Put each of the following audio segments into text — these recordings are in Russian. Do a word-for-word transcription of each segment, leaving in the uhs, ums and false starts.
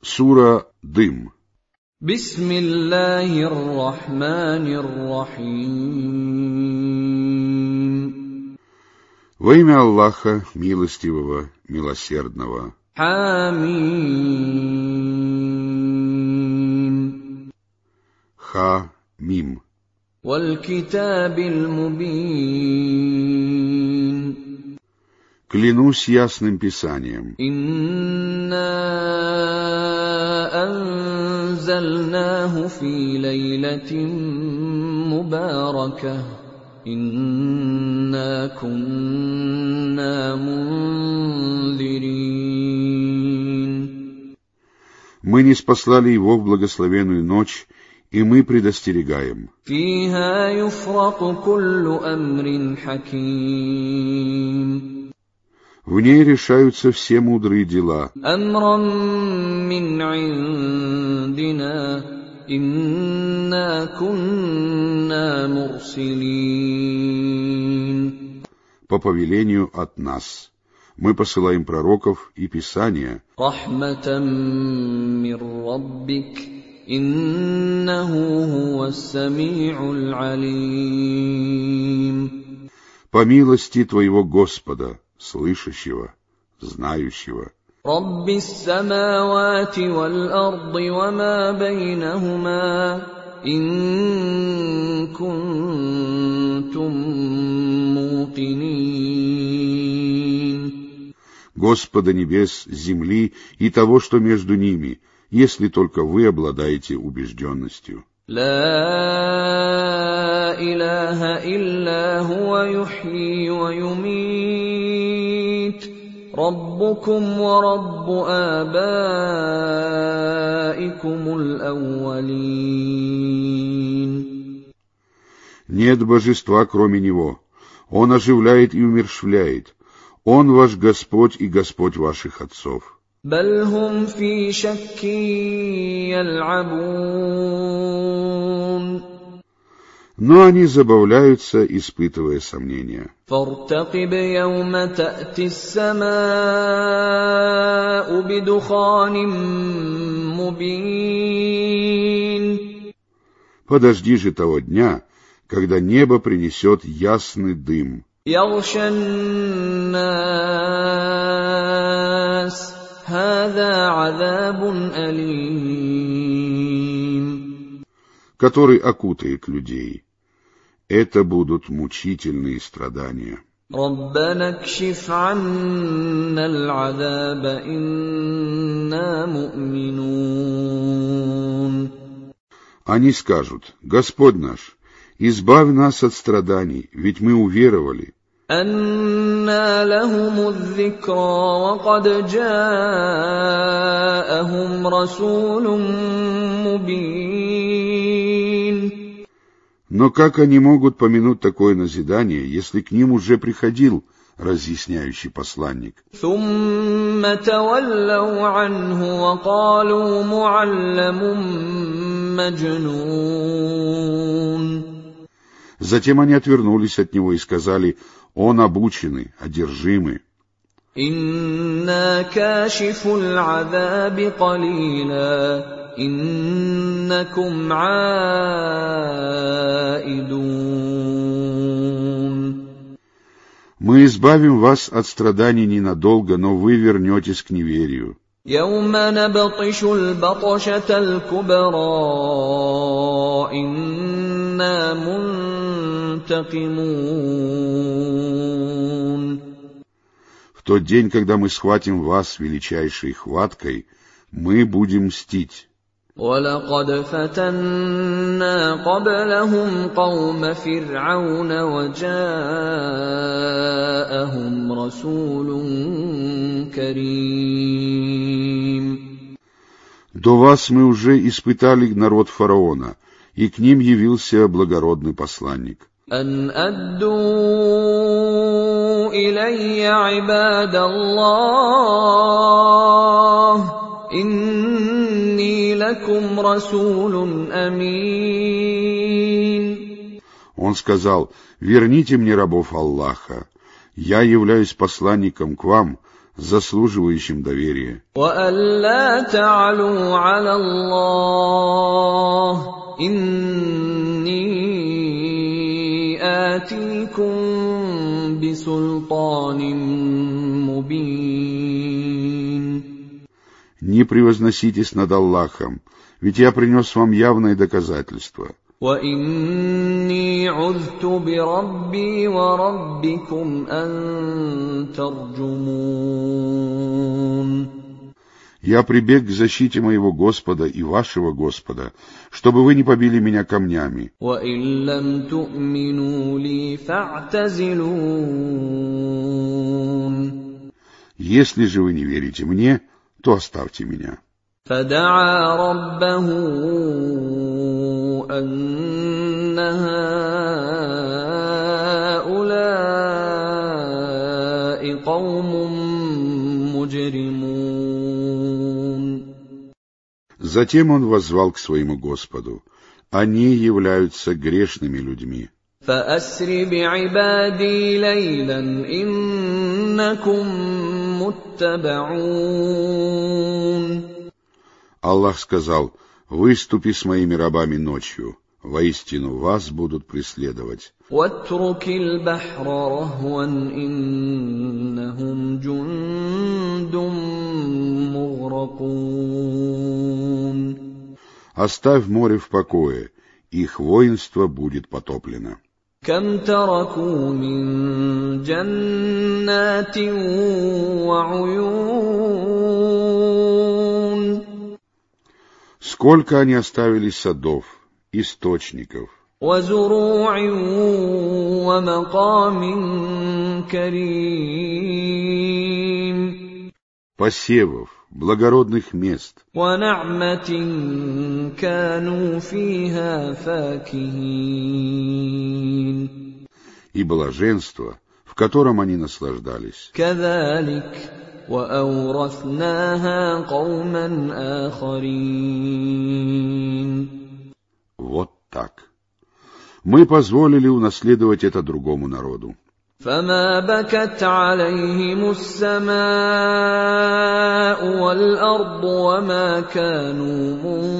Сура Дым. Бисмиллахир рахманир рахим. Во имя Аллаха, милостивого, милосердного. Хамим. Ха-мим. Валь-китабиль мубин. Клянусь ясным писанием. Инна анзальнаху фи лейлатин мубараках. Инна кунна мунзирин. Мы ниспослали его в благословенную ночь, и мы предостерегаем. Фиха юфраку куллу амрин хаким. В ней решаются все мудрые дела. Амран мин индина, инна кунна мурсилин. По повелению от нас. Мы посылаем пророков и писания. Рахматам мир раббик, иннаху хувас-сами'уль алим. По милости твоего Господа, слышащего, знающего. Раббис самавати валь арди ва ма байнахума, ин кунтум муқинин. Господа небес, земли и того, что между ними, если только вы обладаете убежденностью. Ла илаха илля хуа юхьи ва юмит. Раббукум ва раббу абаикумул аувалин. Нет божества, кроме Него. Он оживляет и умерщвляет. Он ваш Господь и Господь ваших отцов. بل هم في شك يلعبون. Но они забавляются, испытывая сомнения. فارتقب يوم تأتي السماء بدخان مبين. Подожди же того дня, когда небо принесет ясный дым. يغشى الناس هذا عذاب أليم. Который окутает людей. Это будут мучительные страдания. ربنا اكشف عنا العذاب إنا مؤمنون. Они скажут: Господь наш, избавь нас от страданий, ведь мы уверовали. أنى لهم الذكرى وقد جاءهم رسول مبين. Но как они могут помянуть такое назидание, если к ним уже приходил разъясняющий посланник? ثم تولوا عنه وقالوا معلم مجنون. Затем они отвернулись от него и сказали: он обученный, одержимый. إنا كاشفو العذاب قليلا إنكم عائدون. Мы избавим вас от страданий ненадолго, но вы вернетесь к неверию. يوم نبطش البطشة الكبرى إنا منتقمون. В тот день, когда мы схватим вас величайшей хваткой, мы будем мстить. ولقد فتنا قبلهم قوم فرعون وجاءهم رسول كريم. До вас мы уже испытали народ фараона, и к ним явился благородный посланник. أن أدوا إلي عباد الله إني لكم رسول أمين. Он сказал: верните мне рабов Аллаха, я являюсь посланником к вам, заслуживающим доверия. وَأَلَّا تَعْلُوا عَلَى اللَّهِ إِنِّي آتِيكُم بِسُلْطَانٍ مُّبِينٍ. Не превозноситесь над Аллахом, ведь я принес вам явное доказательство. وَإِنِّي عُذْتُ بِرَبِّي وَرَبِّكُمْ أَن تَرْجُمُونِ. Я прибег к защите моего Господа и вашего Господа, чтобы вы не побили меня камнями. وَإِن لَّمْ تُؤْمِنُوا لِي فَاعْتَزِلُونِ. Если же вы не верите мне, то оставьте меня. فَدَعَا رَبَّهُ أَنَّ هَٰؤُلَاءِ قَوْمٌ مُّجْرِمُونَ. Затем он воззвал к своему Господу. Они являются грешными людьми. فَأَسْرِ بِعِبَادِي لَيْلًا إِنَّكُم مُّتَّبَعُونَ. Аллах сказал: «Выступи с моими рабами ночью, воистину вас будут преследовать». وَاتْرُكِ الْبَحْرَ رَهْوًا إِنَّهُمْ جُندٌ مُّغْرَقُونَ. Оставь море в покое, их воинство будет потоплено. كَمْ تَرَكُوا مِن جَنَّاتٍ وَعُيُونٍ. Сколько они оставили садов, источников, وَزُرُوعٍ وَمَقَامٍ كَرِيمٍ. посевов, благородных мест, وَنَعْمَةٍ كَانُوا فِيهَا فَاكِهِينَ. и блаженства, в котором они наслаждались. كَذَلِكَ وَأَوْرَثْنَاهَا قَوْمًا آخَرِينَ. Вот так. Мы позволили унаследовать это другому народу. فَمَا بَكَتْ عَلَيْهِمُ السَّمَاءُ وَالْأَرْضُ وَمَا كَانُوا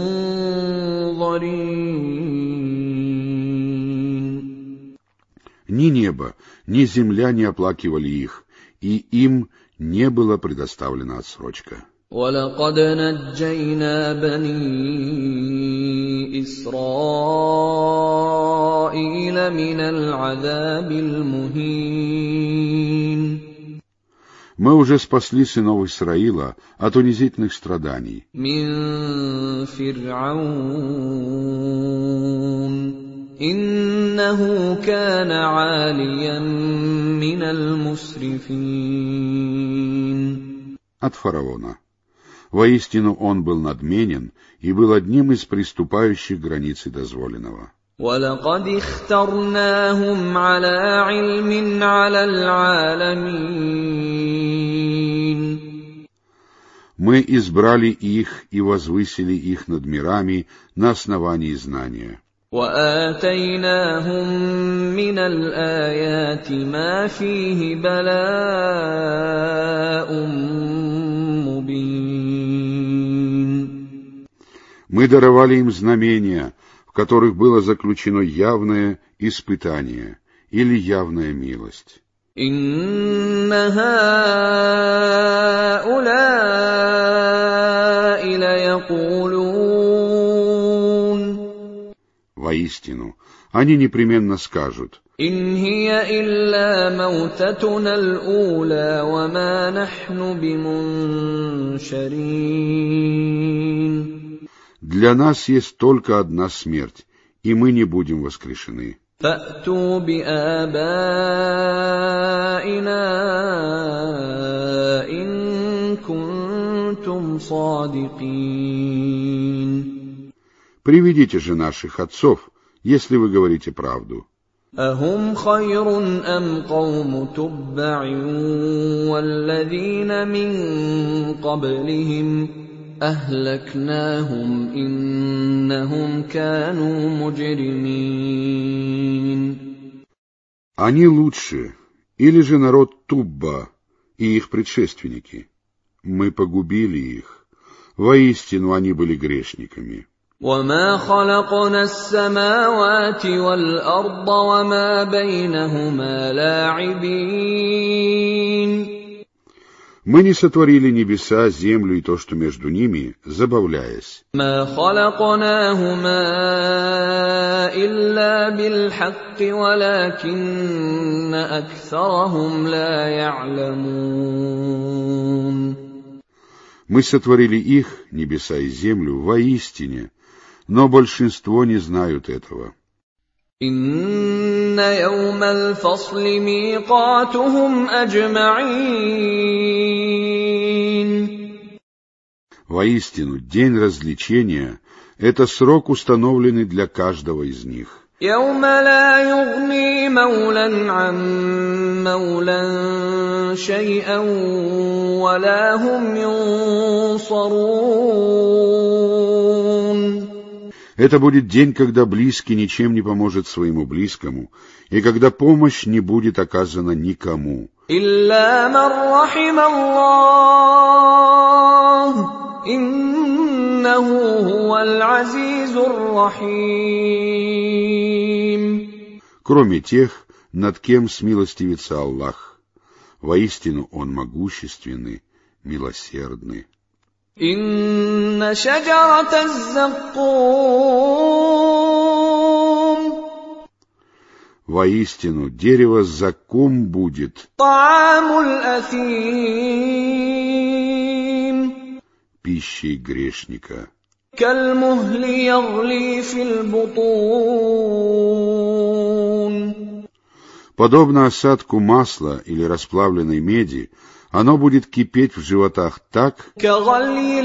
مُنظَرِينَ. Ни небо, ни земля не оплакивали их, и им не была предоставлена отсрочка. وَلَقَدْ نَجَّيْنَا بَنِي إِسْرَائِيلَ مِنَ الْعَذَابِ الْمُهِينِ. Мы уже спасли сынов Исраила от унизительных страданий. مِن فِرْعَوْنَ إِنَّهُ كَانَ عَالِيًا مِنَ الْمُسْرِفِينَ. От фараона. Воистину он был надменен и был одним из приступающих границы дозволенного. وَلَقَدِ اخْتَرْنَاهُمْ عَلَىٰ عِلْمٍ عَلَى الْعَالَمِينَ. Мы избрали их и возвысили их над мирами на основании знания. وَآتَيْنَاهُم مِّنَ الْآيَاتِ مَا فِيهِ بَلَاءٌ مُّبِينٌ. Мы даровали им знамения, в которых было заключено явное испытание или явная милость. إِنَّ هَٰؤُلَاءِ لَيَقُولُونَ. Воистину, они непременно скажут: إِنْ هِيَ إِلَّا مَوْتَتُنَا الْأُولَىٰ وَمَا نَحْنُ بِمُنشَرِينَ. для нас есть только одна смерть, и мы не будем воскрешены. فَأْتُوا بِآبَائِنَا إِن كُنتُمْ صَادِقِينَ. Приведите же наших отцов, если вы говорите правду. أَهُمْ خَيْرٌ أَمْ قَوْمُ تُبَّعٍ وَالَّذِينَ مِن قَبْلِهِمْ أَهْلَكْنَاهُمْ إِنَّهُمْ كَانُوا مُجْرِمِينَ. Они лучше, или же народ Тубба, и их предшественники. Мы погубили их. Воистину, они были грешниками. وَمَا خَلَقْنَا السَّمَاوَاتِ وَالْأَرْضَ وَمَا بَيْنَهُمَا لَاعِبِينَ. Мы не сотворили небеса, землю и то, что между ними, забавляясь. مَا خَلَقْنَاهُمَا إِلَّا بِالْحَقِّ وَلَكِنَّ أَكْثَرَهُمْ لَا يَعْلَمُونَ. Мы сотворили их, небеса и землю, воистине, но большинство не знают этого. إِنَّ يَوْمَ الْفَصْلِ مِيقَاتُهُمْ أَجْمَعِينَ. Воистину, день развлечения — это срок, установленный для каждого из них. يَوْمَ لَا يُغْنِي مَوْلًى عَن مَّوْلًى شَيْئًا وَلَا هُمْ يُنصَرُونَ. Это будет день, когда близкий ничем не поможет своему близкому, и когда помощь не будет оказана никому. إِلَّا مَن رَّحِمَ اللَّهُ إِنَّهُ هُوَ الْعَزِيزُ الرَّحِيمُ. Кроме тех, над кем смилостивится Аллах. Воистину, Он могущественный, милосердный. إِنَّ شَجَرَتَ الزَّقُّومِ. Воистину, дерево заккум будет طَعَامُ الْأَثِيمِ. пищей грешника. كَالْمُهْلِ يَغْلِي فِي الْبُطُونِ. Подобно осадку масла или расплавленной меди, оно будет кипеть в животах так, كَغَلْيِ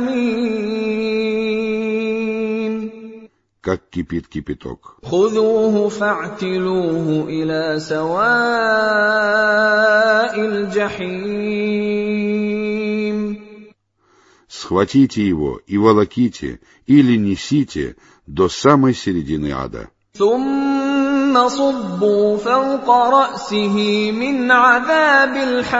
الْحَمِيمِ. как кипит кипяток. خُذُوهُ فَاعْتِلُوهُ إِلَى سَوَاءِ الْجَحِيمِ. Схватите его и волоките, или несите до самой середины ада. ثُمَّ صُبُّوا فَوْقَ رَأْسِهِ مِنْ عَذَابِ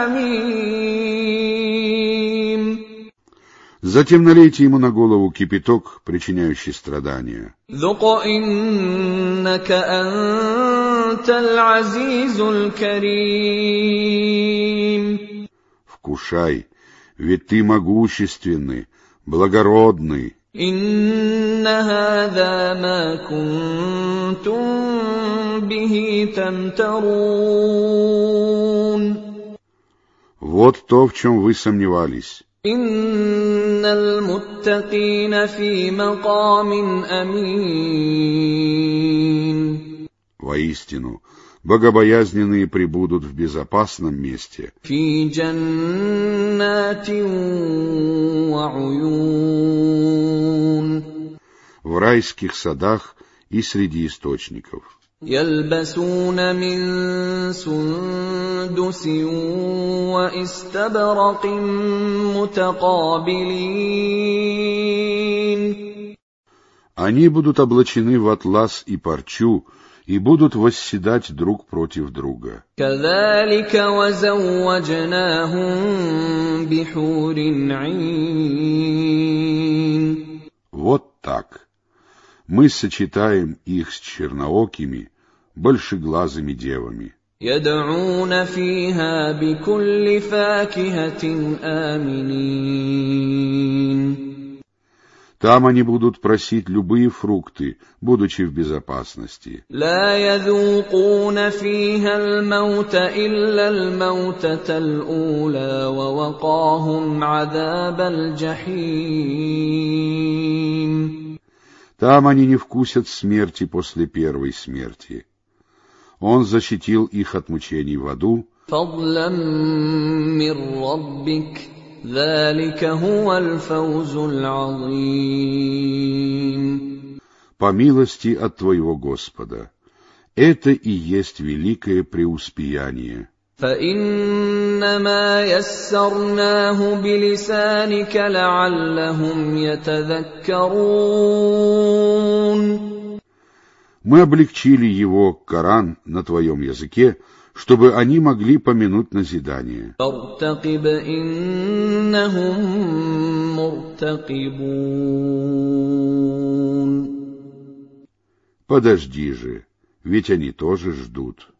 الْحَمِيمِ. Затем налейте ему на голову кипяток, причиняющий страдания. ذُقْ إِنَّكَ أَنْتَ الْعَزِيزُ الْكَرِيمُ. Вкушай, ведь ты могущественный, благородный. إِنَّ هَذَا مَا كُنتُم بِهِ تَمْتَرُونَ. Вот то, в чем вы сомневались. إِنَّ الْمُتَّقِينَ فِي مَقَامٍ أَمِينٍ. Воистину, богобоязненные пребудут в безопасном месте. فِي جَنَّاتٍ وَعُيُونٍ. В райских садах и среди источников. يَلْبَسُونَ مِن سُندُسٍ وَإِسْتَبْرَقٍ مُتَقَابِلِينَ. Они будут облачены в атлас и парчу, и будут восседать друг против друга. كَذَلِكَ وَزَوَّجْنَاهُم بِحُورٍ عِينٍ. Вот так. Мы сочетаем их с черноокими, большеглазыми девами. يَدْعُونَ فِيهَا بِكُلِّ فَاكِهَةٍ آمِنِينَ. Там они будут просить любые фрукты, будучи в безопасности. لَا يَذُوقُونَ فِيهَا الْمَوْتَ إِلَّا الْمَوْتَةَ الْأُولَى وَوَقَاهُمْ عَذَابَ الْجَحِيمِ. Там они не вкусят смерти после первой смерти. Он защитил их от мучений в аду. فَضْلًا مِّن رَّبِّكَ ذَلِكَ هُوَ الْفَوْزُ الْعَظِيمُ. По милости от твоего Господа. Это и есть великое преуспеяние. فَإِنَّمَا يَسَّرْنَاهُ بِلِسَانِكَ لَعَلَّهُمْ يَتَذَكَّرُونَ. Мы облегчили его, Коран, на твоем языке, чтобы они могли помянуть назидание. فارتقب إنهم مرتقبون. Подожди же, ведь они тоже ждут.